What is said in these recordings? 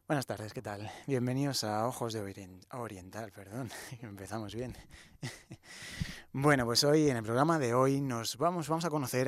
Buenas tardes, ¿qué tal? Bienvenidos a Ojos de Oriental, perdón, empezamos bien. Bueno, pues hoy, en el programa de hoy, vamos a conocer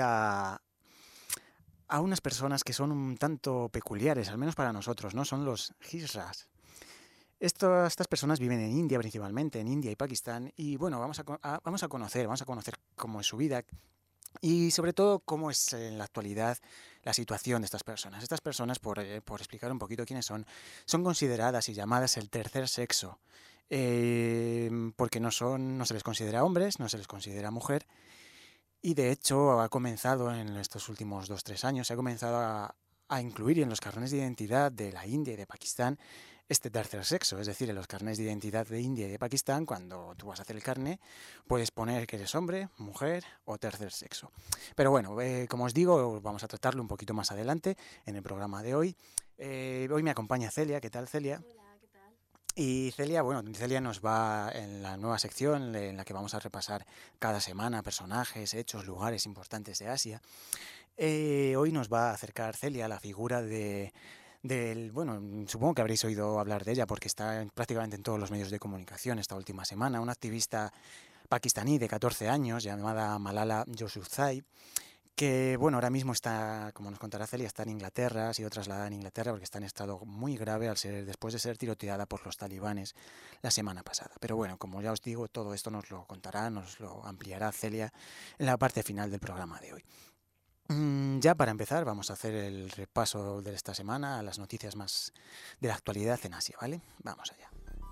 a unas personas que son un tanto peculiares, al menos para nosotros, ¿no? Son los Hijras. Estas personas viven en India principalmente, en India y Pakistán, y bueno, vamos a conocer cómo es su vida, y sobre todo, cómo es en la actualidad la situación de estas personas. Estas personas, por explicar un poquito quiénes son consideradas y llamadas el tercer sexo. Porque no se les considera hombres, no se les considera mujer. Y de hecho ha comenzado en estos últimos 2 o 3 años, se ha comenzado a incluir en los carnets de identidad de la India y de Pakistán este tercer sexo, es decir, en los carnets de identidad de India y de Pakistán, cuando tú vas a hacer el carné, puedes poner que eres hombre, mujer o tercer sexo. Pero bueno, como os digo, vamos a tratarlo un poquito más adelante en el programa de hoy. Hoy me acompaña Celia, ¿qué tal, Celia? Hola, ¿qué tal? Y Celia, bueno, Celia nos va en la nueva sección en la que vamos a repasar cada semana personajes, hechos, lugares importantes de Asia. Hoy nos va a acercar Celia a la figura bueno, supongo que habréis oído hablar de ella porque está prácticamente en todos los medios de comunicación esta última semana, una activista pakistaní de 14 años llamada Malala Yousafzai, que bueno, ahora mismo está, como nos contará Celia, está en Inglaterra, ha sido trasladada en Inglaterra porque está en estado muy grave después de ser tiroteada por los talibanes la semana pasada. Pero bueno, como ya os digo, todo esto nos lo contará, nos lo ampliará Celia en la parte final del programa de hoy. Ya para empezar, vamos a hacer el repaso de esta semana a las noticias más de la actualidad en Asia, ¿vale? Vamos allá.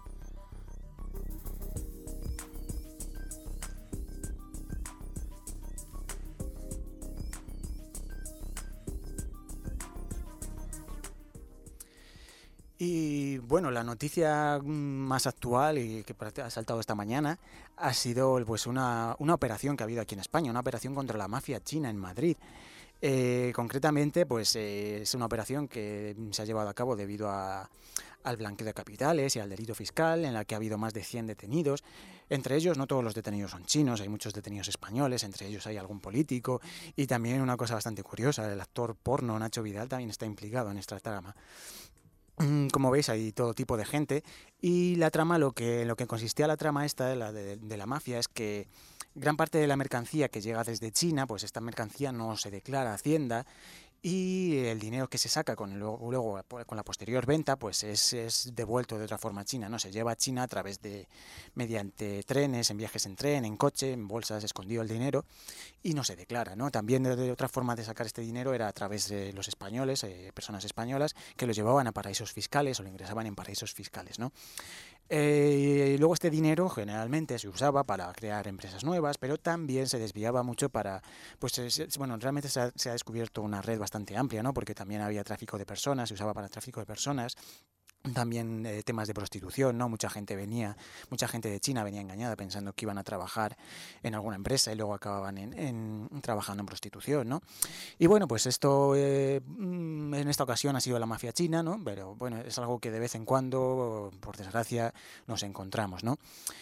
Y bueno, la noticia más actual y que ha saltado esta mañana ha sido pues una operación que ha habido aquí en España, una operación contra la mafia china en Madrid. Concretamente, pues es una operación que se ha llevado a cabo al blanqueo de capitales y al delito fiscal, en la que ha habido más de 100 detenidos. Entre ellos, no todos los detenidos son chinos, hay muchos detenidos españoles, entre ellos hay algún político. Y también una cosa bastante curiosa, el actor porno Nacho Vidal también está implicado en esta trama. Como veis, hay todo tipo de gente. Y la trama, lo que consistía la trama esta de la mafia, es que gran parte de la mercancía que llega desde China, pues esta mercancía no se declara a Hacienda, y el dinero que se saca luego con la posterior venta, pues es devuelto de otra forma a China, ¿no? Se lleva a China mediante trenes, en viajes en tren, en coche, en bolsas, escondido el dinero, y no se declara, ¿no? También de otra forma de sacar este dinero era a través de los españoles, personas españolas, que lo llevaban a paraísos fiscales o lo ingresaban en paraísos fiscales, ¿no? Luego este dinero generalmente se usaba para crear empresas nuevas, pero también se desviaba mucho pues bueno, realmente se ha descubierto una red bastante amplia, ¿no? Porque también había tráfico de personas, se usaba para tráfico de personas, también temas de prostitución, ¿no? Mucha gente de China venía engañada pensando que iban a trabajar en alguna empresa y luego acababan trabajando en prostitución, ¿no? Y bueno, pues esto en esta ocasión ha sido la mafia china, ¿no? Pero bueno, es algo que de vez en cuando, por desgracia, nos encontramos, ¿no?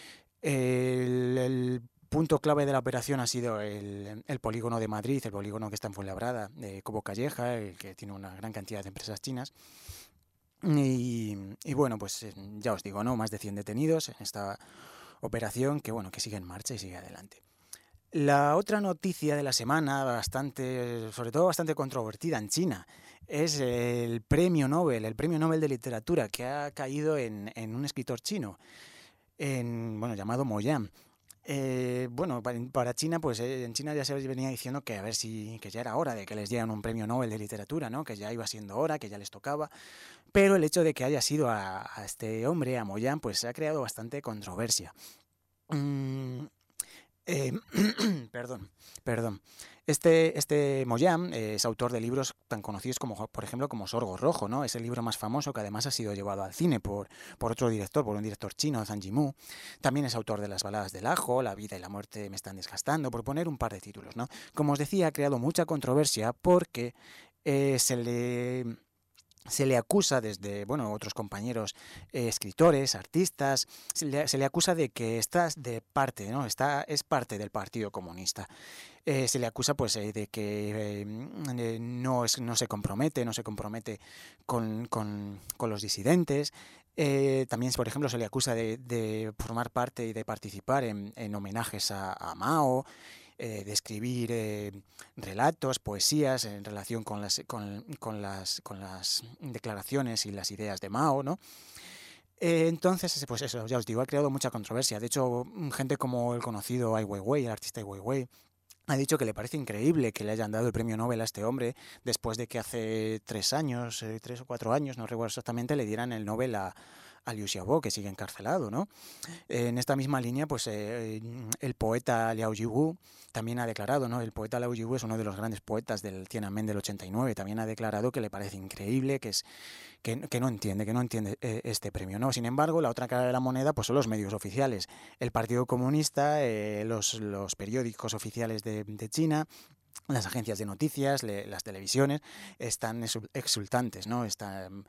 El punto clave de la operación ha sido el polígono de Madrid, el polígono que está en Fuenlabrada, de Cobo Calleja, el que tiene una gran cantidad de empresas chinas. Y bueno, pues ya os digo, ¿no? Más de 100 detenidos en esta operación que, bueno, que sigue en marcha y sigue adelante. La otra noticia de la semana, sobre todo bastante controvertida en China, es el premio Nobel de Literatura que ha caído en un escritor chino, bueno, llamado Mo Yan. Bueno, para China, pues en China ya se venía diciendo que a ver si que ya era hora de que les dieran un premio Nobel de literatura, ¿no? Que ya iba siendo hora, que ya les tocaba. Pero el hecho de que haya sido a este hombre, a Mo Yan, pues ha creado bastante controversia. Mm, eh, perdón, perdón. Este Moyam es autor de libros tan conocidos como, por ejemplo, como Sorgo Rojo, ¿no? Es el libro más famoso que además ha sido llevado al cine por otro director, por un director chino, Zhang Yimou. También es autor de Las baladas del ajo, La vida y la muerte me están desgastando, por poner un par de títulos, ¿no? Como os decía, ha creado mucha controversia porque se le se le acusa desde, bueno, otros compañeros escritores, artistas, se le acusa de que estás de parte, ¿no? Es parte del Partido Comunista. Se le acusa pues de que no se compromete, con los disidentes. También, por ejemplo, se le acusa de formar parte y de participar en homenajes a Mao, de escribir relatos, poesías en relación con las declaraciones y las ideas de Mao, ¿no? Entonces, pues eso, ya os digo, ha creado mucha controversia. De hecho, gente como el conocido Ai Weiwei, el artista Ai Weiwei, ha dicho que le parece increíble que le hayan dado el premio Nobel a este hombre después de que hace 3 años, 3 o 4 años, no recuerdo exactamente, le dieran el Nobel a Liu Xiaobo, que sigue encarcelado, ¿no? En esta misma línea, pues el poeta Liao Yiwu también ha declarado, ¿no? El poeta Liao Yiwu es uno de los grandes poetas del Tiananmen del 89, también ha declarado que le parece increíble, que no entiende este premio, ¿no? Sin embargo, la otra cara de la moneda pues son los medios oficiales, el Partido Comunista, los periódicos oficiales de China, las agencias de noticias, las televisiones, están exultantes, ¿no? Están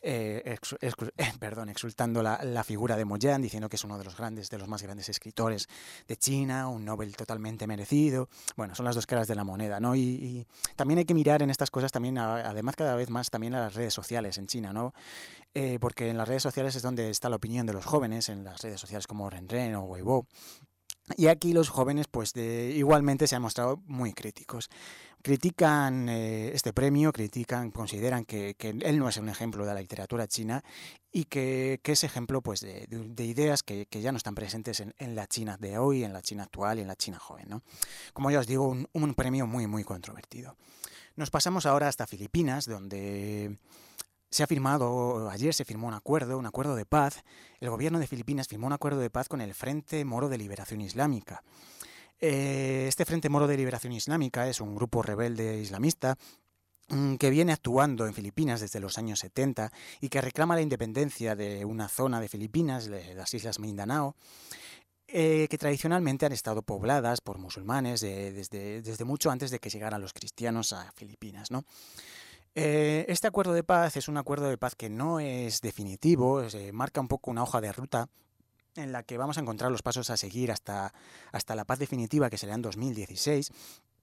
exultando la figura de Mo Yan, diciendo que es uno de los más grandes escritores de China, un Nobel totalmente merecido. Bueno, son las dos caras de la moneda, ¿no? Y también hay que mirar en estas cosas también, además cada vez más también a las redes sociales en China, ¿no? Porque en las redes sociales es donde está la opinión de los jóvenes, en las redes sociales como Renren o Weibo. Y aquí los jóvenes pues igualmente se han mostrado muy críticos. Critican este premio, consideran que él no es un ejemplo de la literatura china y que es ejemplo pues de ideas que ya no están presentes en la China de hoy, en la China actual y en la China joven, ¿no? Como ya os digo, un premio muy, muy controvertido. Nos pasamos ahora hasta Filipinas, donde ayer se firmó un acuerdo de paz. El gobierno de Filipinas firmó un acuerdo de paz con el Frente Moro de Liberación Islámica. Este Frente Moro de Liberación Islámica es un grupo rebelde islamista que viene actuando en Filipinas desde los años 70 y que reclama la independencia de una zona de Filipinas, de las Islas Mindanao, que tradicionalmente han estado pobladas por musulmanes desde mucho antes de que llegaran los cristianos a Filipinas, ¿no? Este acuerdo de paz es un acuerdo de paz que no es definitivo, marca un poco una hoja de ruta en la que vamos a encontrar los pasos a seguir hasta la paz definitiva, que será en 2016.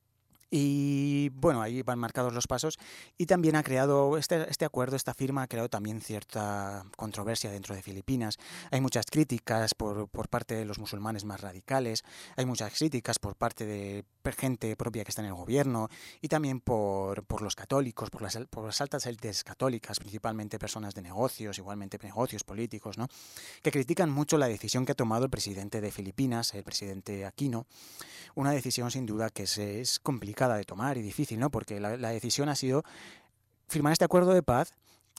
Y bueno, ahí van marcados los pasos y también ha creado este acuerdo, esta firma ha creado también cierta controversia dentro de Filipinas. Hay muchas críticas por parte de los musulmanes más radicales, hay muchas críticas por parte de gente propia que está en el gobierno y también por los católicos, por las altas élites católicas, principalmente personas de negocios, igualmente negocios políticos, ¿no? Que critican mucho la decisión que ha tomado el presidente de Filipinas, el presidente Aquino. Una decisión sin duda que es complicada de tomar y difícil, ¿no? Porque la decisión ha sido firmar este acuerdo de paz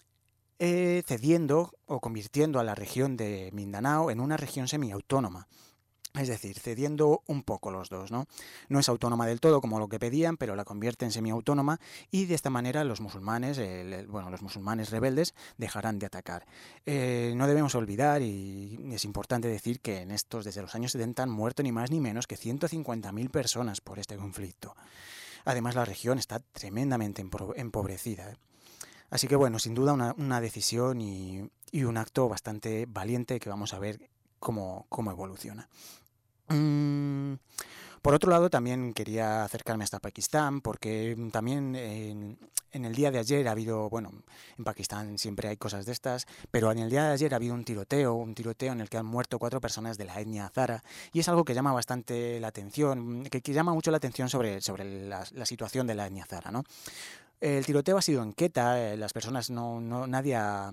cediendo o convirtiendo a la región de Mindanao en una región semiautónoma. Es decir, cediendo un poco los dos, ¿no? No es autónoma del todo como lo que pedían, pero la convierte en semiautónoma y de esta manera los musulmanes, los musulmanes rebeldes dejarán de atacar. No debemos olvidar, y es importante decir, que desde los años 70 han muerto ni más ni menos que 150.000 personas por este conflicto. Además, la región está tremendamente empobrecida. Así que bueno, sin duda una decisión y un acto bastante valiente que vamos a ver cómo evoluciona. Por otro lado, también quería acercarme hasta Pakistán, porque también en el día de ayer ha habido, bueno, en Pakistán siempre hay cosas de estas, pero en el día de ayer ha habido un tiroteo en el que han muerto 4 personas de la etnia Hazara, y es algo que llama bastante la atención, que llama mucho la atención sobre la situación de la etnia Hazara, ¿no? El tiroteo ha sido en Quetta, las personas nadie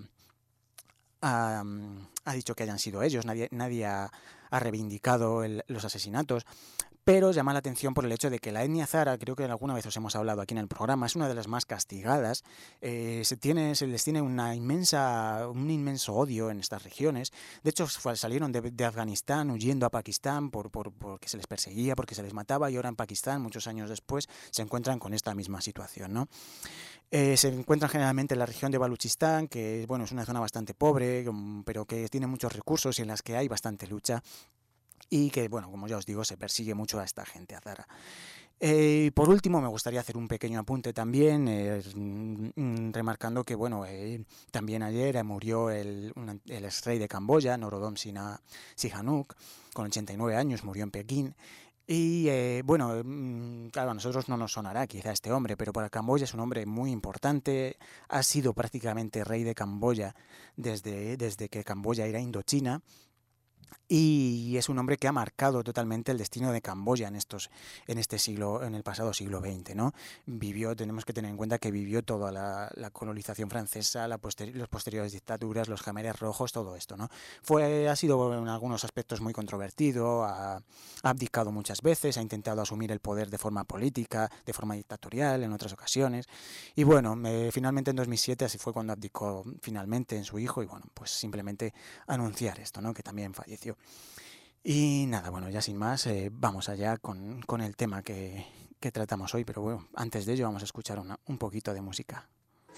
ha dicho que hayan sido ellos, nadie ha reivindicado los asesinatos, pero llama la atención por el hecho de que la etnia Hazara, creo que alguna vez os hemos hablado aquí en el programa, es una de las más castigadas, se les tiene un inmenso odio en estas regiones. De hecho, salieron de Afganistán huyendo a Pakistán porque se les perseguía, porque se les mataba, y ahora en Pakistán, muchos años después, se encuentran con esta misma situación, ¿no? Se encuentran generalmente en la región de Baluchistán, que bueno, es una zona bastante pobre, pero que tiene muchos recursos y en las que hay bastante lucha. Y que, bueno, como ya os digo, se persigue mucho a esta gente Hazara. Por último, me gustaría hacer un pequeño apunte también, remarcando que bueno, también ayer murió el ex rey de Camboya, Norodom Sihanouk, con 89 años, murió en Pekín. Y bueno, claro, a nosotros no nos sonará quizá este hombre, pero para Camboya es un hombre muy importante, ha sido prácticamente rey de Camboya desde que Camboya era Indochina. Y es un hombre que ha marcado totalmente el destino de Camboya en este siglo, en el pasado siglo XX, ¿no? Tenemos que tener en cuenta que vivió toda la colonización francesa, los posteriores dictaduras, los Khmeres rojos, todo esto, ¿no? Ha sido en algunos aspectos muy controvertido, ha abdicado muchas veces, ha intentado asumir el poder de forma política, de forma dictatorial en otras ocasiones. Y bueno, finalmente en 2007 así fue cuando abdicó finalmente en su hijo y bueno, pues simplemente anunciar esto, ¿no? Que también falleció. Y nada, bueno, ya sin más, vamos allá con el tema que tratamos hoy, pero bueno, antes de ello vamos a escuchar un poquito de música.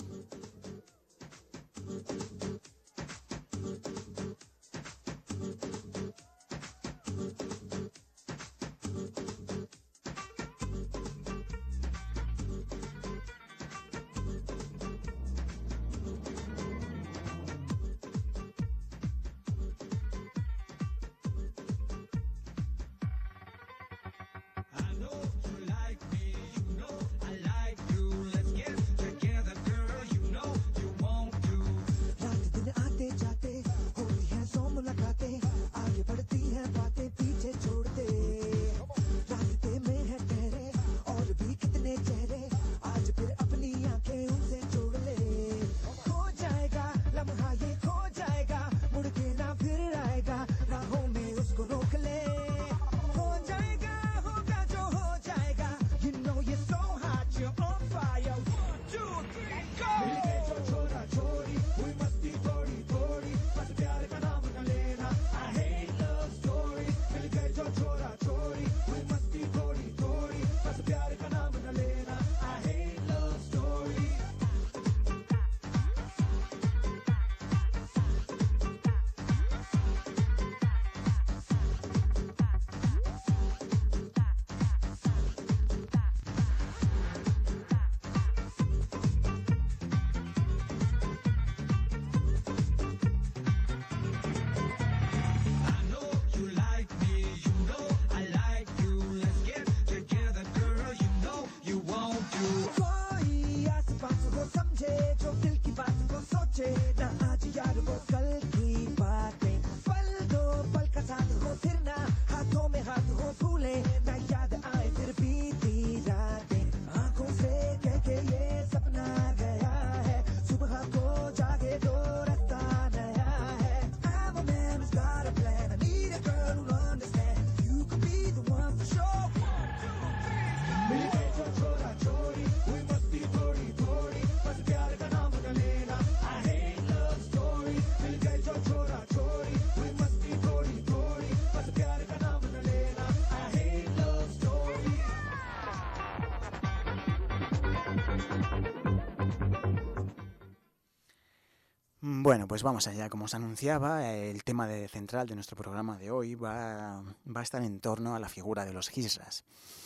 Bueno, pues vamos allá. Como os anunciaba, el tema central de nuestro programa de hoy va a estar en torno a la figura de los Hijras.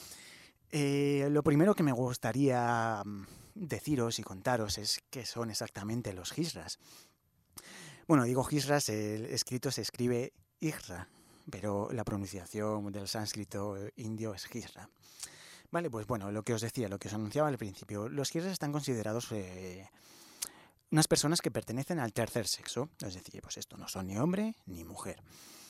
Lo primero que me gustaría deciros y contaros es qué son exactamente los Hijras. Bueno, digo Hijras, el escrito se escribe Hijra, pero la pronunciación del sánscrito indio es Hijra. Vale, pues bueno, lo que os decía, lo que os anunciaba al principio, los Hijras están considerados unas personas que pertenecen al tercer sexo, es decir, pues esto no son ni hombre ni mujer.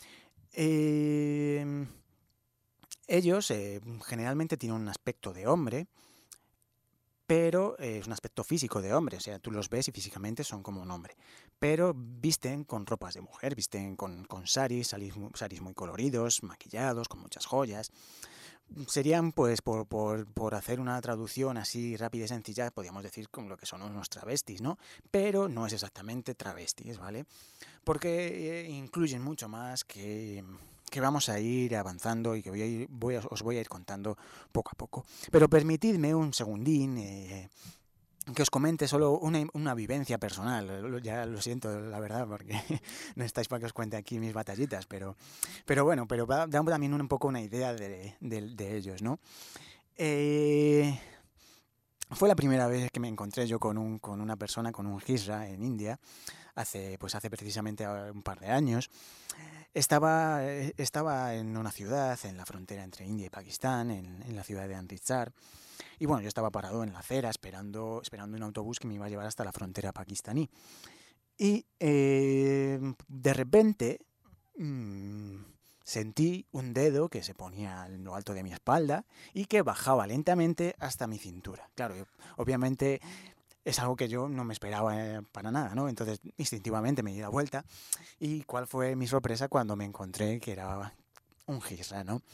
Ellos generalmente tienen un aspecto de hombre, pero es un aspecto físico de hombre, o sea, tú los ves y físicamente son como un hombre, pero visten con ropas de mujer, visten con saris muy coloridos, maquillados, con muchas joyas. Serían, pues, por hacer una traducción así rápida y sencilla, podríamos decir como lo que son unos travestis, ¿no? Pero no es exactamente travestis, ¿vale? Porque incluyen mucho más que vamos a ir avanzando y que os voy a ir contando poco a poco. Pero permitidme un segundín que os comente solo una vivencia personal. Ya lo siento, la verdad, porque no estáis para que os cuente aquí mis batallitas, pero bueno, da también un poco una idea de ellos, ¿no? Eh, Fue la primera vez que me encontré yo con una persona, con un hijra en India, hace precisamente un par de años. Estaba en una ciudad, en la frontera entre India y Pakistán, en la ciudad de Amritsar. Y bueno, yo estaba parado en la acera esperando un autobús que me iba a llevar hasta la frontera pakistaní. Y de repente mm, sentí un dedo que se ponía en lo alto de mi espalda y que bajaba lentamente hasta mi cintura. Claro, obviamente es algo que yo no me esperaba para nada, ¿no? Entonces, instintivamente me di la vuelta y cuál fue mi sorpresa cuando me encontré que era un hijra, ¿no?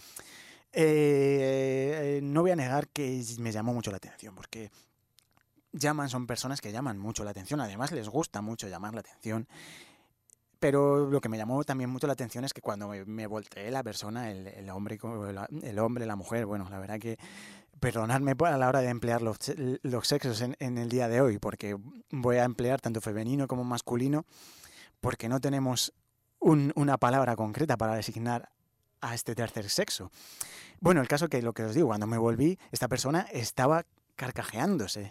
No voy a negar que me llamó mucho la atención, porque son personas que llaman mucho la atención, además les gusta mucho llamar la atención, pero lo que me llamó también mucho la atención es que cuando me volteé la persona, el hombre, la mujer, bueno, la verdad que perdonadme a la hora de emplear los sexos en el día de hoy, porque voy a emplear tanto femenino como masculino, porque no tenemos una palabra concreta para designar a este tercer sexo. Bueno, el caso que lo que os digo, cuando me volví, esta persona estaba carcajeándose.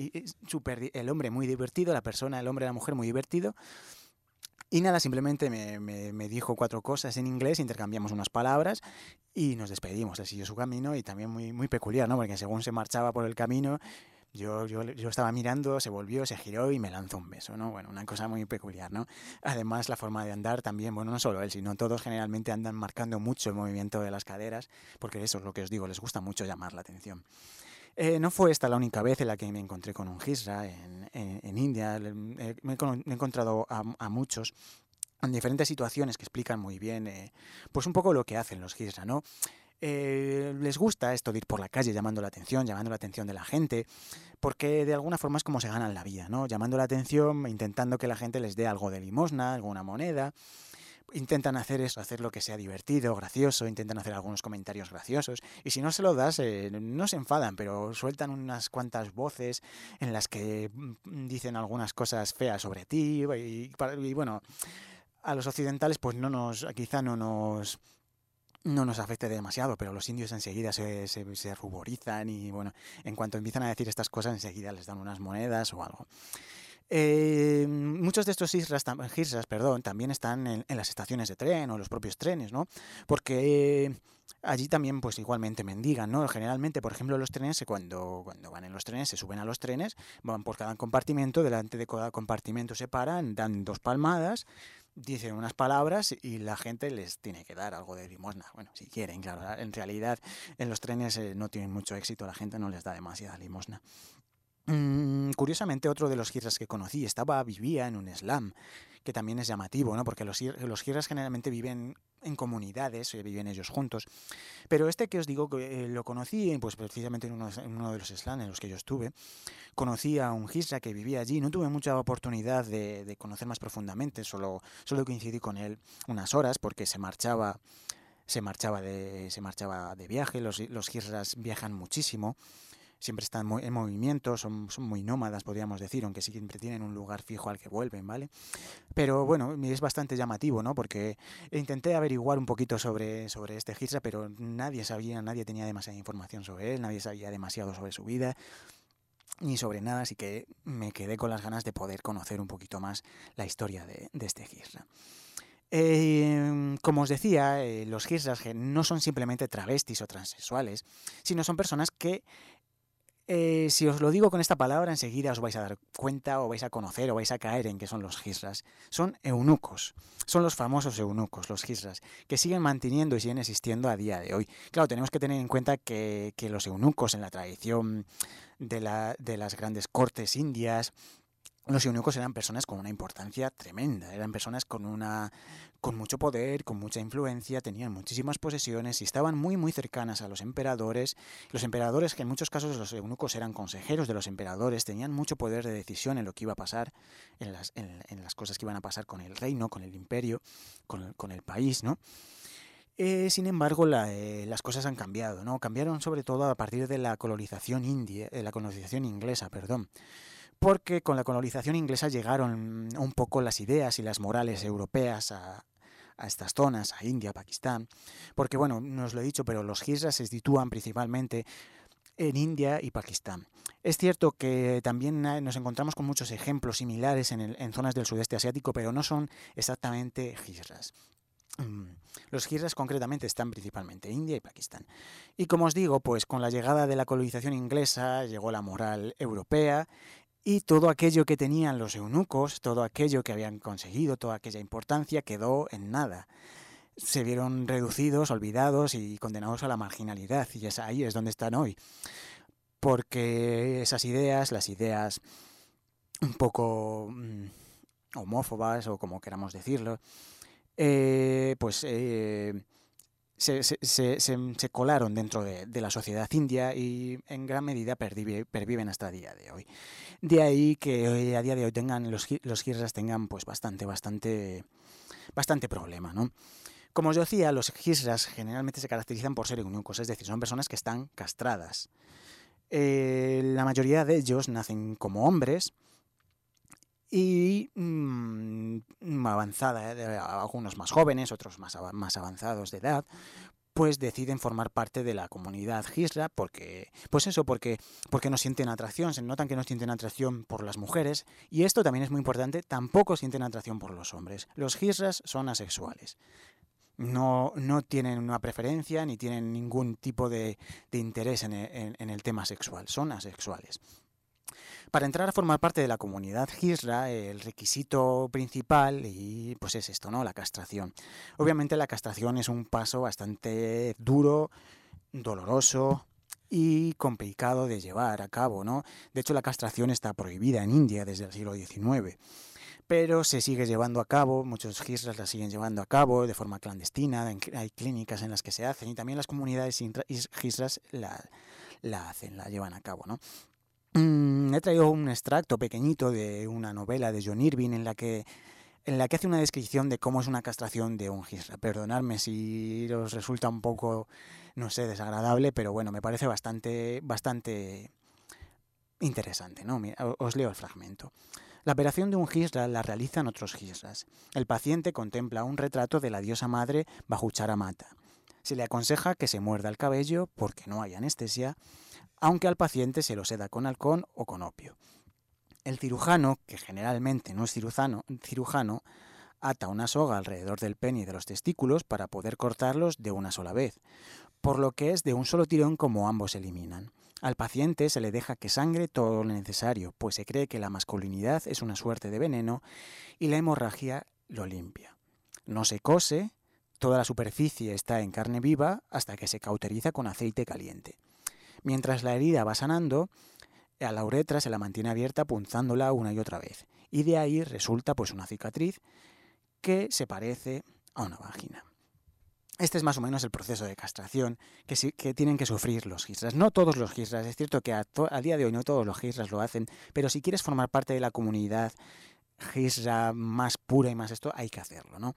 El hombre muy divertido, el hombre, la mujer muy divertido. Y nada, simplemente me dijo 4 cosas en inglés, intercambiamos unas palabras y nos despedimos. Él siguió su camino y también muy, muy peculiar, ¿no? Porque según se marchaba por el camino, yo estaba mirando, se volvió, se giró y me lanzó un beso, ¿no? Bueno, una cosa muy peculiar, ¿no? Además, la forma de andar también, bueno, no solo él, sino todos generalmente andan marcando mucho el movimiento de las caderas, porque eso es lo que os digo, les gusta mucho llamar la atención. No fue esta la única vez en la que me encontré con un hijra en India. Me he encontrado a muchos en diferentes situaciones que explican muy bien, pues un poco lo que hacen los hijra, ¿no? Les gusta esto de ir por la calle llamando la atención de la gente, porque de alguna forma es como se ganan la vida, ¿no? Llamando la atención, intentando que la gente les dé algo de limosna, alguna moneda. Intentan hacer eso, hacer lo que sea divertido, gracioso, intentan hacer algunos comentarios graciosos. Y si no se lo das, no se enfadan, pero sueltan unas cuantas voces en las que dicen algunas cosas feas sobre ti. Y bueno, a los occidentales pues quizá no nos afecte demasiado, pero los indios enseguida se ruborizan y bueno, en cuanto empiezan a decir estas cosas enseguida les dan unas monedas o algo. Muchos de estos hijras, perdón, también están en las estaciones de tren o los propios trenes, ¿no? Porque allí también, pues igualmente mendigan, ¿no? Generalmente, por ejemplo, los trenes, cuando van en los trenes, se suben a los trenes, van por cada compartimento, delante de cada compartimento se paran, dan 2 palmadas, dicen unas palabras y la gente les tiene que dar algo de limosna. Bueno, si quieren, claro. En realidad, en los trenes no tienen mucho éxito, la gente no les da demasiada limosna. Curiosamente, otro de los hijras que conocí vivía en un slam, que también es llamativo, ¿no? Porque los hijras generalmente viven en comunidades, viven ellos juntos. Pero este que os digo, que lo conocí pues precisamente en uno de los slams en los que yo estuve. Conocí a un hijra que vivía allí, no tuve mucha oportunidad de conocer más profundamente, solo coincidí con él unas horas porque se marchaba de viaje. Los hijras viajan muchísimo, siempre están en movimiento, son muy nómadas, podríamos decir, aunque siempre tienen un lugar fijo al que vuelven, ¿vale? Pero bueno, es bastante llamativo, ¿no? Porque intenté averiguar un poquito sobre este hijra, pero nadie tenía demasiada información sobre él, nadie sabía demasiado sobre su vida, ni sobre nada, así que me quedé con las ganas de poder conocer un poquito más la historia de este hijra. Como os decía, los hijras no son simplemente travestis o transexuales, sino son personas que si os lo digo con esta palabra, enseguida os vais a dar cuenta o vais a conocer o vais a caer en qué son los hijras. Son eunucos, son los famosos eunucos, los hijras, que siguen manteniendo y siguen existiendo a día de hoy. Claro, tenemos que tener en cuenta que los eunucos en la tradición de las grandes cortes indias, los eunucos eran personas con una importancia tremenda, eran personas con mucho poder, con mucha influencia, tenían muchísimas posesiones y estaban muy muy cercanas a los emperadores. Los emperadores, que en muchos casos los eunucos eran consejeros de los emperadores, tenían mucho poder de decisión en lo que iba a pasar, en las cosas que iban a pasar con el reino, con el imperio, con el país, ¿no? Sin embargo, las cosas han cambiado, ¿no? Cambiaron sobre todo a partir de la colonización inglesa, perdón. Porque con la colonización inglesa llegaron un poco las ideas y las morales europeas a estas zonas, a India, Pakistán. Porque, bueno, no os lo he dicho, pero los hijras se sitúan principalmente en India y Pakistán. Es cierto que también nos encontramos con muchos ejemplos similares en zonas del sudeste asiático, pero no son exactamente hijras. Los hijras concretamente están principalmente en India y Pakistán. Y como os digo, pues con la llegada de la colonización inglesa llegó la moral europea y todo aquello que tenían los eunucos, todo aquello que habían conseguido, toda aquella importancia quedó en nada. Se vieron reducidos, olvidados y condenados a la marginalidad, y ahí es donde están hoy. Porque esas ideas, las ideas un poco homófobas o como queramos decirlo, se colaron dentro de la sociedad india y en gran medida perviven hasta el día de hoy. De ahí que a día de hoy tengan los hijras tengan pues bastante problema, ¿no? Como os decía, los hijras generalmente se caracterizan por ser eunucos, es decir, son personas que están castradas. La mayoría de ellos nacen como hombres y algunos más jóvenes, otros más avanzados de edad, pues deciden formar parte de la comunidad hijra porque no sienten atracción, se notan que no sienten atracción por las mujeres, y esto también es muy importante, tampoco sienten atracción por los hombres. Los hijras son asexuales. No tienen una preferencia ni tienen ningún tipo de interés en el tema sexual, son asexuales. Para entrar a formar parte de la comunidad hijra, el requisito principal pues es esto, ¿no? La castración. Obviamente la castración es un paso bastante duro, doloroso y complicado de llevar a cabo, ¿no? De hecho, la castración está prohibida en India desde el siglo XIX. Pero se sigue llevando a cabo, muchos hijras la siguen llevando a cabo de forma clandestina, hay clínicas en las que se hacen y también las comunidades hijras la hacen, la llevan a cabo, ¿no? He traído un extracto pequeñito de una novela de John Irving en la que hace una descripción de cómo es una castración de un hijra. Perdonadme si os resulta un poco, no sé, desagradable, pero bueno, me parece bastante interesante, ¿no? Mira, os leo el fragmento. La operación de un hijra la realizan otros hijras. El paciente contempla un retrato de la diosa madre Bahuchara Mata. Se le aconseja que se muerda el cabello porque no hay anestesia, aunque al paciente se lo seda con halcón o con opio. El cirujano, que generalmente no es cirujano, ata una soga alrededor del pene y de los testículos para poder cortarlos de una sola vez, por lo que es de un solo tirón como ambos se eliminan. Al paciente se le deja que sangre todo lo necesario, pues se cree que la masculinidad es una suerte de veneno y la hemorragia lo limpia. No se cose, toda la superficie está en carne viva hasta que se cauteriza con aceite caliente. Mientras la herida va sanando, a la uretra se la mantiene abierta punzándola una y otra vez, y de ahí resulta pues una cicatriz que se parece a una vagina. Este es más o menos el proceso de castración que tienen que sufrir los hijras. No todos los hijras, es cierto que a día de hoy no todos los hijras lo hacen, pero si quieres formar parte de la comunidad hijra más pura y más esto, hay que hacerlo, ¿no?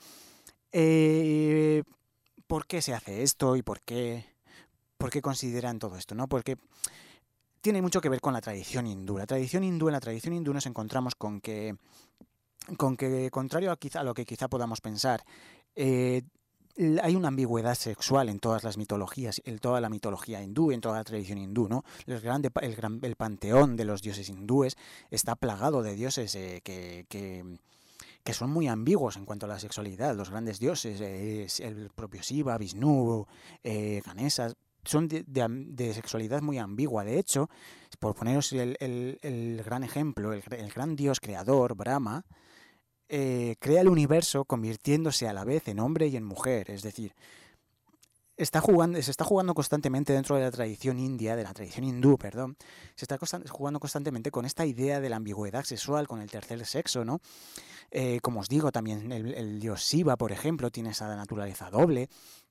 ¿Por qué se hace esto y por qué consideran todo esto, ¿no? Porque tiene mucho que ver con la tradición hindú. En la tradición hindú nos encontramos con que contrario a lo que quizá podamos pensar, hay una ambigüedad sexual en todas las mitologías, en toda la mitología hindú, en toda la tradición hindú, ¿no? El panteón de los dioses hindúes está plagado de dioses que son muy ambiguos en cuanto a la sexualidad. Los grandes dioses, el propio Shiva, Vishnu, Ganesha, son de sexualidad muy ambigua. De hecho, por poneros el gran ejemplo, el gran dios creador, Brahma, crea el universo convirtiéndose a la vez en hombre y en mujer. Es decir, se está jugando constantemente dentro de la tradición hindú, se está jugando constantemente con esta idea de la ambigüedad sexual, con el tercer sexo, ¿no? Como os digo, también el dios Shiva, por ejemplo, tiene esa naturaleza doble.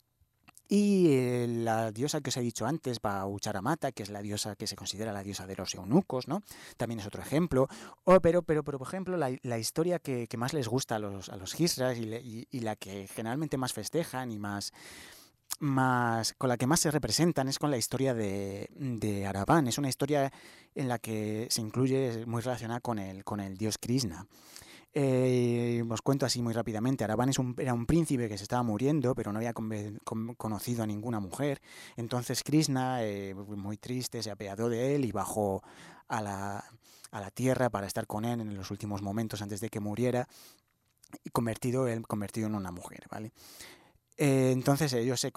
Y la diosa que os he dicho antes, Bahuchara Mata, que es la diosa que se considera la diosa de los eunucos, ¿no? También es otro ejemplo. Pero por ejemplo, la historia que más les gusta a los hijras y la que generalmente más festejan y más con la que más se representan es con la historia de Aravan. Es una historia en la que se incluye, muy relacionada con el dios Krishna. Os cuento así muy rápidamente. Arabán era un príncipe que se estaba muriendo, pero no había conocido a ninguna mujer. Entonces Krishna, muy triste, se apiadó de él y bajó a la tierra para estar con él en los últimos momentos antes de que muriera, y convertido en una mujer, ¿vale? Entonces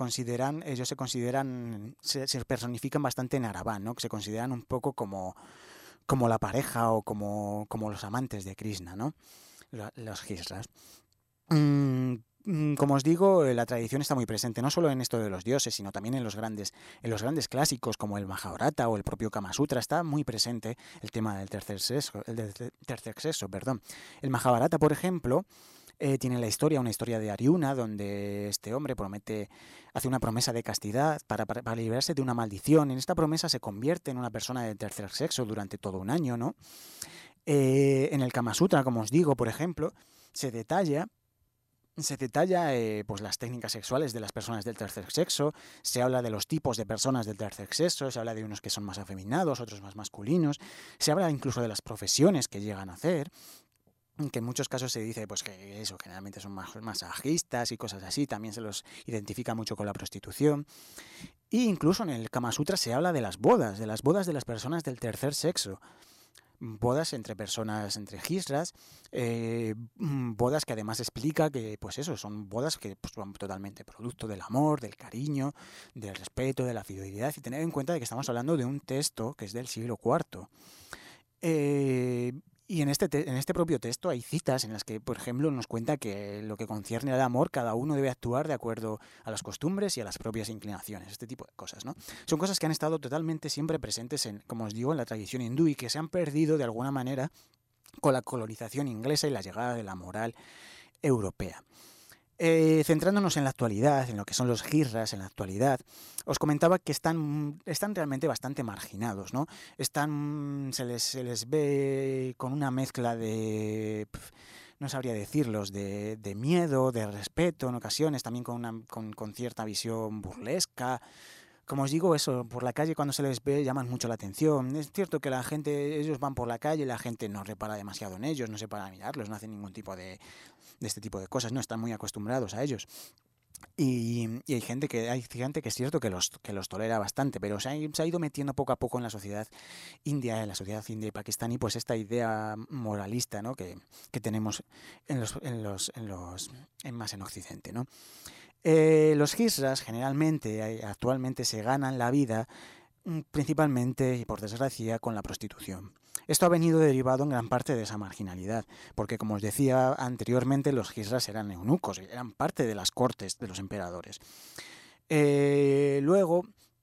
se personifican bastante en Arabán, ¿no? Que se consideran un poco como la pareja o como los amantes de Krishna, ¿no? Los Hisras. Como os digo, la tradición está muy presente, no solo en esto de los dioses, sino también en los grandes clásicos como el Mahabharata o el propio Kama Sutra. Está muy presente el tema del tercer sexo, perdón. El Mahabharata, por ejemplo, tiene una historia de Aryuna, donde este hombre hace una promesa de castidad para librarse de una maldición. En esta promesa se convierte en una persona del tercer sexo durante todo un año, ¿no? En el Kama Sutra, como os digo, por ejemplo, se detalla pues las técnicas sexuales de las personas del tercer sexo, se habla de los tipos de personas del tercer sexo, se habla de unos que son más afeminados, otros más masculinos, se habla incluso de las profesiones que llegan a hacer, que en muchos casos se dice pues que eso generalmente son masajistas y cosas así, también se los identifica mucho con la prostitución. E incluso en el Kama Sutra se habla de las bodas de las personas del tercer sexo. Bodas entre personas, entre Hisras, bodas que además explica que, pues eso, son bodas que pues, son totalmente producto del amor, del cariño, del respeto, de la fidelidad, y tener en cuenta de que estamos hablando de un texto que es del siglo IV. Y en este propio texto hay citas en las que, por ejemplo, nos cuenta que lo que concierne al amor, cada uno debe actuar de acuerdo a las costumbres y a las propias inclinaciones, este tipo de cosas, ¿no? Son cosas que han estado totalmente siempre presentes como os digo, en la tradición hindú y que se han perdido de alguna manera con la colonización inglesa y la llegada de la moral europea. Centrándonos en la actualidad, en lo que son los Hisras en la actualidad, os comentaba que están realmente bastante marginados, ¿no? Se les ve con una mezcla no sabría decirlos, de miedo, de respeto en ocasiones, también con cierta visión burlesca. Como os digo, eso, por la calle cuando se les ve llaman mucho la atención. Es cierto que ellos van por la calle y la gente no repara demasiado en ellos, no se para a mirarlos, no hacen ningún tipo de este tipo de cosas, no están muy acostumbrados a ellos. Y hay gente que es cierto que los tolera bastante, pero se ha ido metiendo poco a poco en la sociedad india y pakistaní, pues esta idea moralista, ¿no? que tenemos más en Occidente, ¿no? Los Hisras generalmente, actualmente se ganan la vida principalmente y por desgracia con la prostitución. Esto ha venido derivado en gran parte de esa marginalidad, porque como os decía anteriormente, los Hisras eran eunucos, eran parte de las cortes de los emperadores. Luego,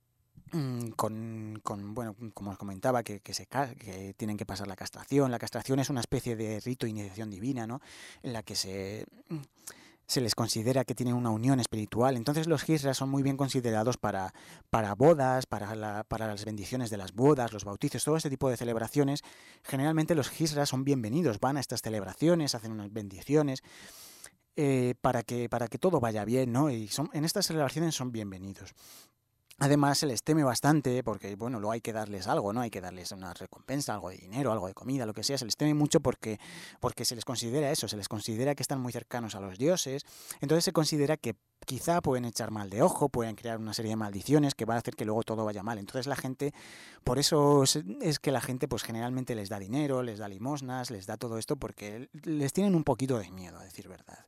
bueno, como os comentaba, que tienen que pasar la castración. La castración es una especie de rito de iniciación divina, ¿no? En la que se les considera que tienen una unión espiritual. Entonces los Hisras son muy bien considerados para bodas, para las bendiciones de las bodas, los bautizos, todo este tipo de celebraciones. Generalmente los Hisras son bienvenidos, van a estas celebraciones, hacen unas bendiciones para que todo vaya bien, ¿no? Y en estas celebraciones son bienvenidos. Además se les teme bastante porque, bueno, luego hay que darles algo, ¿no? Hay que darles una recompensa, algo de dinero, algo de comida, lo que sea. Se les teme mucho porque se les considera eso, se les considera que están muy cercanos a los dioses. Entonces se considera que quizá pueden echar mal de ojo, pueden crear una serie de maldiciones que van a hacer que luego todo vaya mal. Entonces la gente, por eso es que la gente pues generalmente les da dinero, les da limosnas, les da todo esto porque les tienen un poquito de miedo, a decir verdad.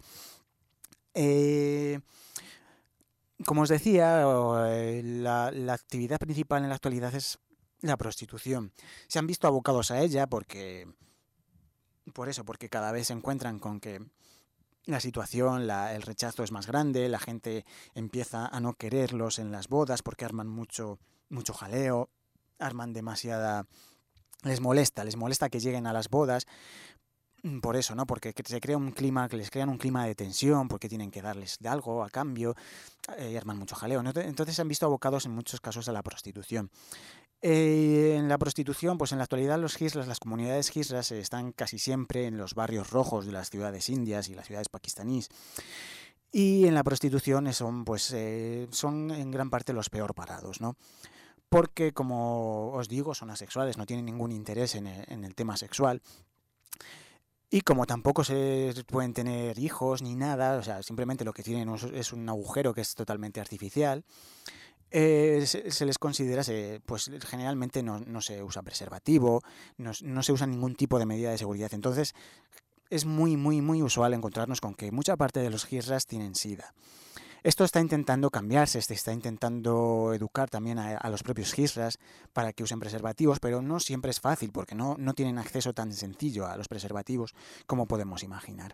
Como os decía, la actividad principal en la actualidad es la prostitución. Se han visto abocados a ella porque cada vez se encuentran con que la situación, el rechazo es más grande, la gente empieza a no quererlos en las bodas porque arman mucho jaleo, arman demasiada... Les molesta que lleguen a las bodas. Por eso, ¿no? Porque se crea un clima, que les crean un clima de tensión, porque tienen que darles de algo a cambio, y arman mucho jaleo, ¿no? Entonces se han visto abocados en muchos casos a la prostitución. En la prostitución, pues en la actualidad las comunidades Hisras están casi siempre en los barrios rojos de las ciudades indias y las ciudades pakistaníes. Y en la prostitución son en gran parte los peor parados, ¿no? Porque, como os digo, son asexuales, no tienen ningún interés en el tema sexual. Y como tampoco se pueden tener hijos ni nada, o sea, simplemente lo que tienen es un agujero que es totalmente artificial, se les considera, pues generalmente no se usa preservativo, no se usa ningún tipo de medida de seguridad. Entonces es muy usual encontrarnos con que mucha parte de los hijras tienen SIDA. Esto está intentando cambiarse, se está intentando educar también a los propios hijras para que usen preservativos, pero no siempre es fácil porque no tienen acceso tan sencillo a los preservativos como podemos imaginar.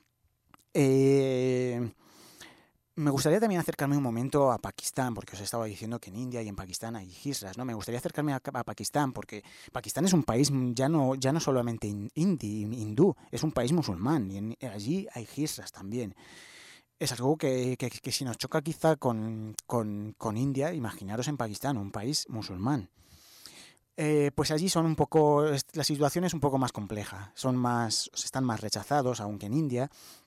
Me gustaría también acercarme un momento a Pakistán, porque os estaba diciendo que en India y en Pakistán hay hijras, ¿no? Me gustaría acercarme a Pakistán, porque Pakistán es un país ya no solamente hindú, es un país musulmán, y allí hay hijras también. Es algo que si nos choca quizá con India, imaginaros en Pakistán, un país musulmán. Pues allí la situación es un poco más compleja, están más rechazados, aunque en India.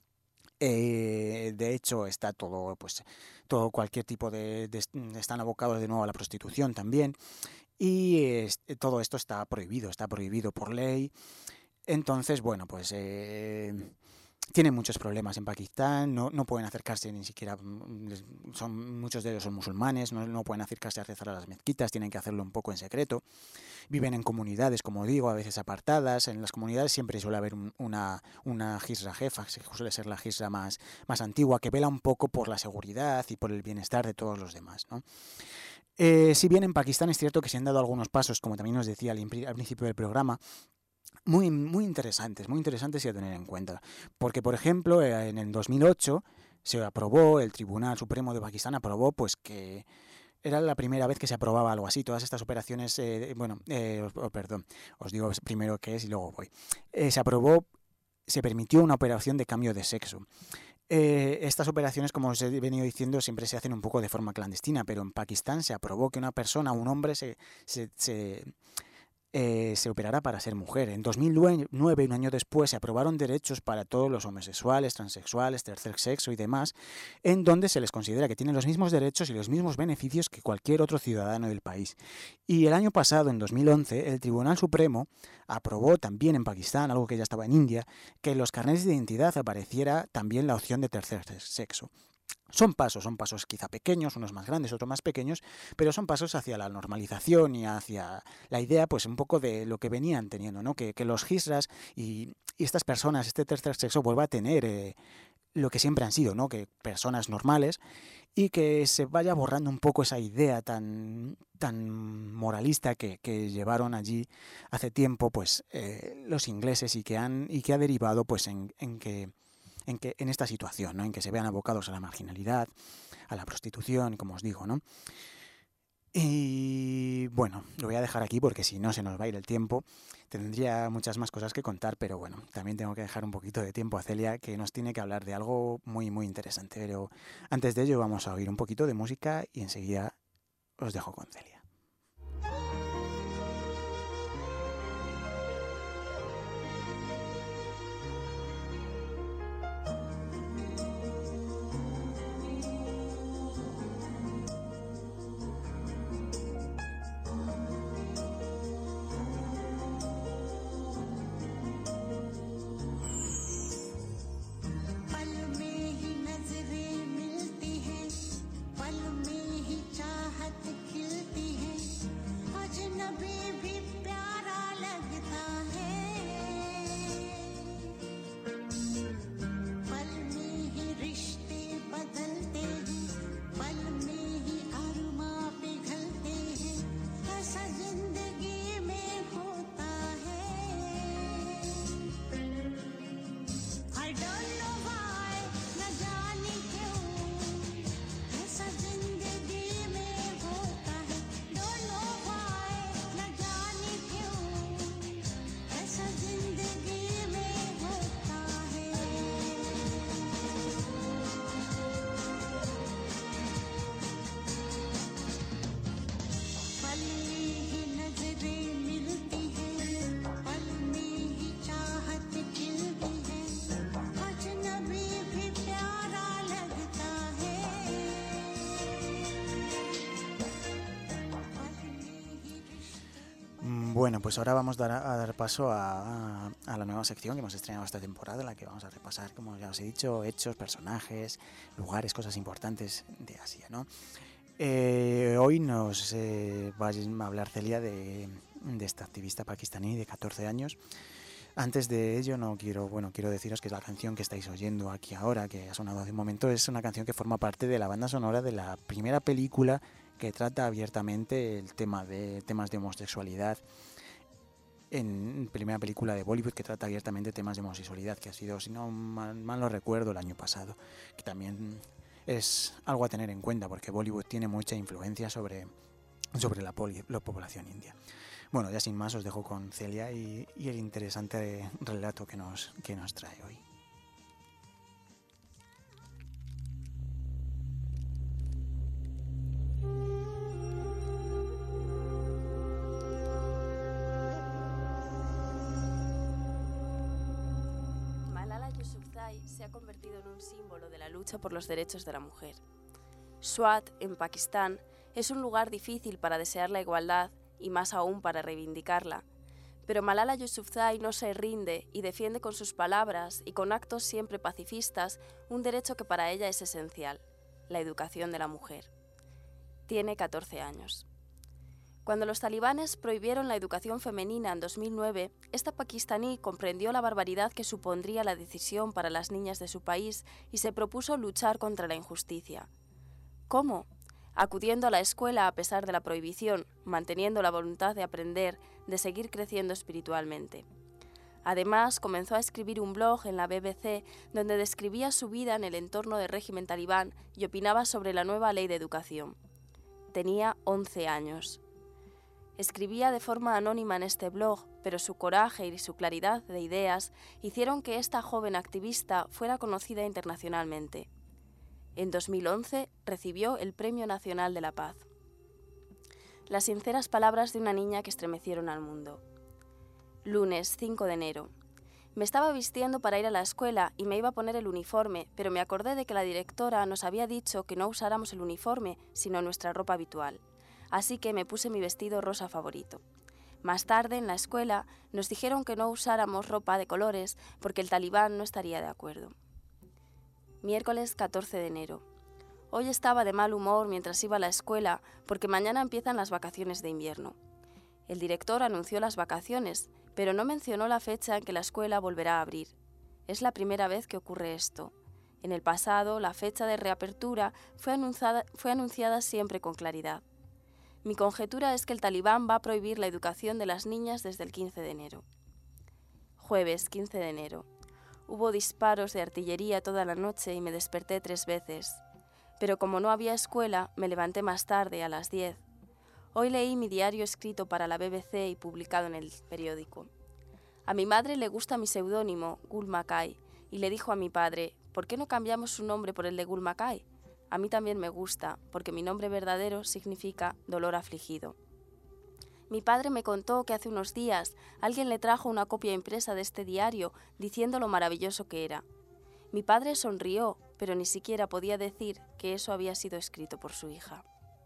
De hecho, está todo cualquier tipo están abocados de nuevo a la prostitución también. Y todo esto está prohibido por ley. Entonces, bueno, pues tienen muchos problemas en Pakistán, no pueden acercarse ni siquiera, muchos de ellos son musulmanes, no pueden acercarse a rezar a las mezquitas, tienen que hacerlo un poco en secreto. Viven en comunidades, como digo, a veces apartadas. En las comunidades siempre suele haber una hijra jefa, que suele ser la hijra más antigua, que vela un poco por la seguridad y por el bienestar de todos los demás, ¿no? Si bien en Pakistán es cierto que se han dado algunos pasos, como también os decía al principio del programa, muy interesantes y a tener en cuenta. Porque, por ejemplo, en el 2008 se aprobó, el Tribunal Supremo de Pakistán aprobó pues que era la primera vez que se aprobaba algo así. Todas estas operaciones, os digo primero qué es y luego voy. Se permitió una operación de cambio de sexo. Estas operaciones, como os he venido diciendo, siempre se hacen un poco de forma clandestina, pero en Pakistán se aprobó que una persona, un hombre, se operará para ser mujer. En 2009, un año después, se aprobaron derechos para todos los homosexuales, transexuales, tercer sexo y demás, en donde se les considera que tienen los mismos derechos y los mismos beneficios que cualquier otro ciudadano del país. Y el año pasado, en 2011, el Tribunal Supremo aprobó también en Pakistán, algo que ya estaba en India, que en los carnets de identidad apareciera también la opción de tercer sexo. Son pasos quizá pequeños, unos más grandes, otros más pequeños, pero son pasos hacia la normalización y hacia la idea, pues un poco de lo que venían teniendo, ¿no? Que los hijras y estas personas, este tercer sexo, vuelva a tener lo que siempre han sido, ¿no? Que personas normales, y que se vaya borrando un poco esa idea tan moralista que llevaron allí hace tiempo, pues los ingleses y que ha derivado, pues en esta situación, ¿no? En que se vean abocados a la marginalidad, a la prostitución, como os digo, ¿no? Y bueno, lo voy a dejar aquí porque si no se nos va a ir el tiempo. Tendría muchas más cosas que contar, pero bueno, también tengo que dejar un poquito de tiempo a Celia, que nos tiene que hablar de algo muy interesante. Pero antes de ello vamos a oír un poquito de música y enseguida os dejo con Celia. चाहत खिलती Bueno, pues ahora vamos a dar paso a la nueva sección que hemos estrenado esta temporada, en la que vamos a repasar, como ya os he dicho, hechos, personajes, lugares, cosas importantes de Asia, ¿no? Hoy nos va a hablar Celia de esta activista pakistaní de 14 años. Antes de ello, quiero deciros que la canción que estáis oyendo aquí ahora, que ha sonado hace un momento, es una canción que forma parte de la banda sonora de la primera película que trata abiertamente el tema de temas de homosexualidad. En primera película de Bollywood que trata abiertamente temas de homosexualidad, que ha sido, si no mal no recuerdo, el año pasado, que también es algo a tener en cuenta porque Bollywood tiene mucha influencia sobre la población india. Bueno, ya sin más os dejo con Celia y el interesante relato que nos trae hoy. Malala Yousafzai se ha convertido en un símbolo de la lucha por los derechos de la mujer. Swat, en Pakistán, es un lugar difícil para desear la igualdad y más aún para reivindicarla. Pero Malala Yousafzai no se rinde y defiende con sus palabras y con actos siempre pacifistas un derecho que para ella es esencial, la educación de la mujer. Tiene 14 años. Cuando los talibanes prohibieron la educación femenina en 2009, esta pakistaní comprendió la barbaridad que supondría la decisión para las niñas de su país y se propuso luchar contra la injusticia. ¿Cómo? Acudiendo a la escuela a pesar de la prohibición, manteniendo la voluntad de aprender, de seguir creciendo espiritualmente. Además, comenzó a escribir un blog en la BBC donde describía su vida en el entorno del régimen talibán y opinaba sobre la nueva ley de educación. Tenía 11 años. Escribía de forma anónima en este blog, pero su coraje y su claridad de ideas hicieron que esta joven activista fuera conocida internacionalmente. En 2011 recibió el Premio Nacional de la Paz. Las sinceras palabras de una niña que estremecieron al mundo. Lunes 5 de enero. Me estaba vistiendo para ir a la escuela y me iba a poner el uniforme, pero me acordé de que la directora nos había dicho que no usáramos el uniforme, sino nuestra ropa habitual. Así que me puse mi vestido rosa favorito. Más tarde, en la escuela, nos dijeron que no usáramos ropa de colores porque el talibán no estaría de acuerdo. Miércoles 14 de enero. Hoy estaba de mal humor mientras iba a la escuela porque mañana empiezan las vacaciones de invierno. El director anunció las vacaciones, pero no mencionó la fecha en que la escuela volverá a abrir. Es la primera vez que ocurre esto. En el pasado, la fecha de reapertura fue anunciada siempre con claridad. Mi conjetura es que el talibán va a prohibir la educación de las niñas desde el 15 de enero. Jueves 15 de enero. Hubo disparos de artillería toda la noche y me desperté 3 veces. Pero como no había escuela, me levanté más tarde, a las 10. Hoy leí mi diario escrito para la BBC y publicado en el periódico. A mi madre le gusta mi seudónimo, Gul Mackay, y le dijo a mi padre, ¿por qué no cambiamos su nombre por el de Gul Mackay? A mí también me gusta, porque mi nombre verdadero significa dolor afligido. Mi padre me contó que hace unos días alguien le trajo una copia impresa de este diario diciendo lo maravilloso que era. Mi padre sonrió, pero ni siquiera podía decir que eso había sido escrito por su hija.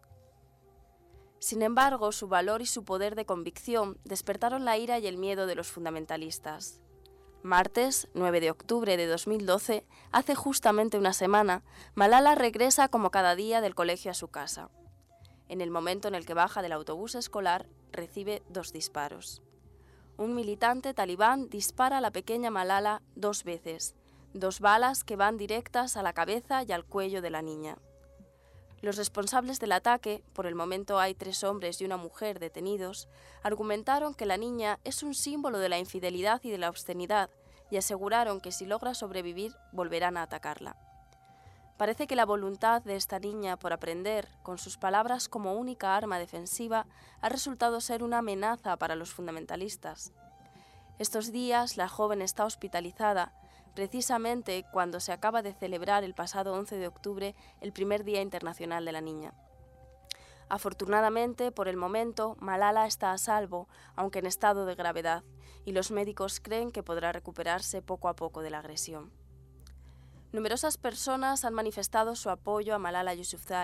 Sin embargo, su valor y su poder de convicción despertaron la ira y el miedo de los fundamentalistas. Martes, 9 de octubre de 2012, hace justamente una semana, Malala regresa como cada día del colegio a su casa. En el momento en el que baja del autobús escolar, recibe 2 disparos. Un militante talibán dispara a la pequeña Malala 2 veces, 2 balas que van directas a la cabeza y al cuello de la niña. Los responsables del ataque, por el momento hay 3 hombres y una mujer detenidos, argumentaron que la niña es un símbolo de la infidelidad y de la obscenidad y aseguraron que si logra sobrevivir volverán a atacarla. Parece que la voluntad de esta niña por aprender, con sus palabras como única arma defensiva, ha resultado ser una amenaza para los fundamentalistas. Estos días la joven está hospitalizada, precisamente cuando se acaba de celebrar el pasado 11 de octubre el primer Día Internacional de la Niña. Afortunadamente, por el momento, Malala está a salvo, aunque en estado de gravedad, y los médicos creen que podrá recuperarse poco a poco de la agresión. Numerosas personas han manifestado su apoyo a Malala Yousafzai,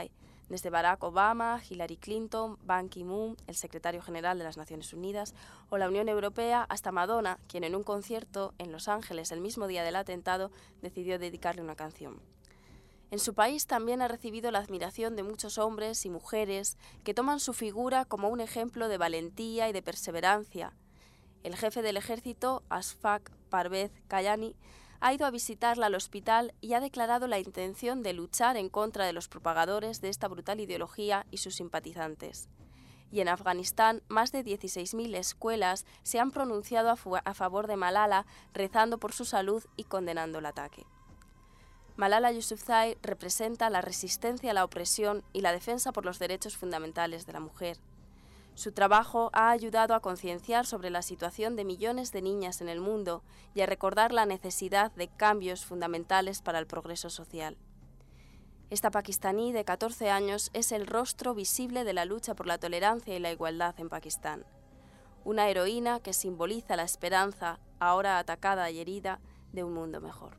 desde Barack Obama, Hillary Clinton, Ban Ki-moon, el secretario general de las Naciones Unidas, o la Unión Europea, hasta Madonna, quien en un concierto en Los Ángeles el mismo día del atentado decidió dedicarle una canción. En su país también ha recibido la admiración de muchos hombres y mujeres que toman su figura como un ejemplo de valentía y de perseverancia. El jefe del ejército, Ashfaq Parvez Kayani, ha ido a visitarla al hospital y ha declarado la intención de luchar en contra de los propagadores de esta brutal ideología y sus simpatizantes. Y en Afganistán, más de 16.000 escuelas se han pronunciado a favor de Malala, rezando por su salud y condenando el ataque. Malala Yousafzai representa la resistencia a la opresión y la defensa por los derechos fundamentales de la mujer. Su trabajo ha ayudado a concienciar sobre la situación de millones de niñas en el mundo y a recordar la necesidad de cambios fundamentales para el progreso social. Esta pakistaní de 14 años es el rostro visible de la lucha por la tolerancia y la igualdad en Pakistán. Una heroína que simboliza la esperanza, ahora atacada y herida, de un mundo mejor.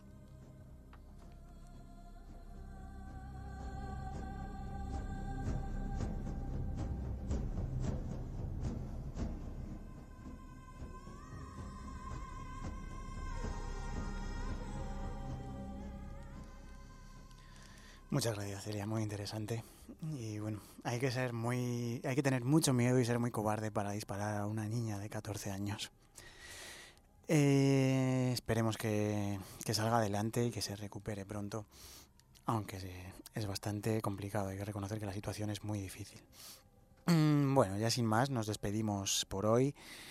Muchas gracias, Celia, muy interesante. Y bueno, hay que tener mucho miedo y ser muy cobarde para disparar a una niña de 14 años. Esperemos que salga adelante y que se recupere pronto, aunque es bastante complicado, hay que reconocer que la situación es muy difícil. Bueno, ya sin más, nos despedimos por hoy.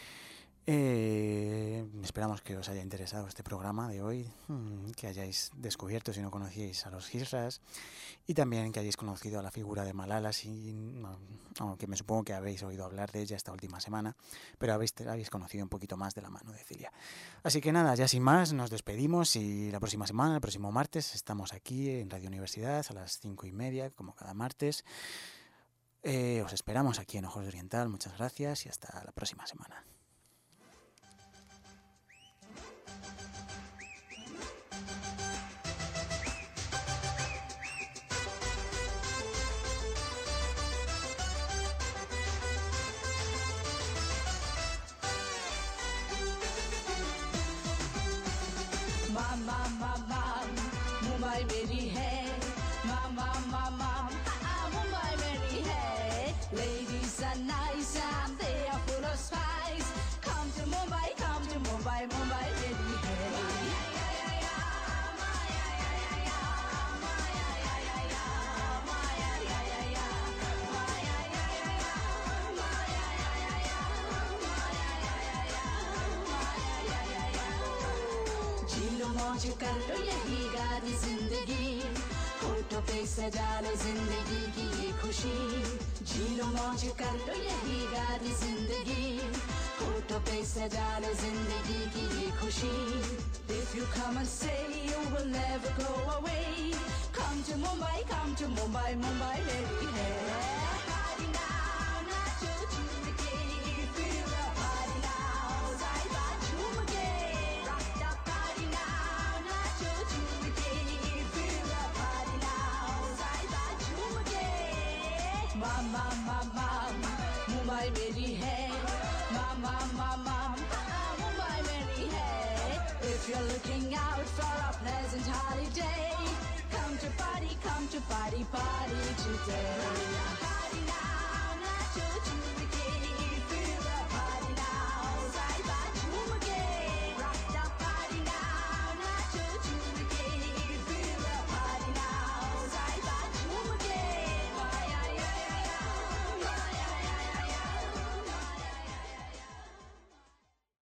Esperamos que os haya interesado este programa de hoy, que hayáis descubierto, si no conocíais, a los Hijras, y también que hayáis conocido a la figura de Malala, aunque me supongo que habéis oído hablar de ella esta última semana, pero habéis conocido un poquito más de la mano de Celia. Así que nada, ya sin más, nos despedimos y la próxima semana, el próximo martes, estamos aquí en Radio Universidad a las 5:30, como cada martes. Os esperamos aquí en Ojos de Oriental. Muchas gracias y hasta la próxima semana. Mumbai मेरी है मुंबई मेरी है ladies are nice and they are full of spice come to Mumbai Mumbai मेरी है मौज कर लो यही गारी जिंदगी होठों पे सजा लो जिंदगी की ये खुशी जी लो मौज कर लो यही गारी जिंदगी होठों पे सजा लो जिंदगी की ये खुशी if you come and stay you will never go away come to Mumbai Mumbai मेरी है party now नाचो झूम के feel the party now जाइबा झूम के rock the party now Mumbai मेरी है मुंबई मेरी है if you're looking out for a pleasant holiday come to party today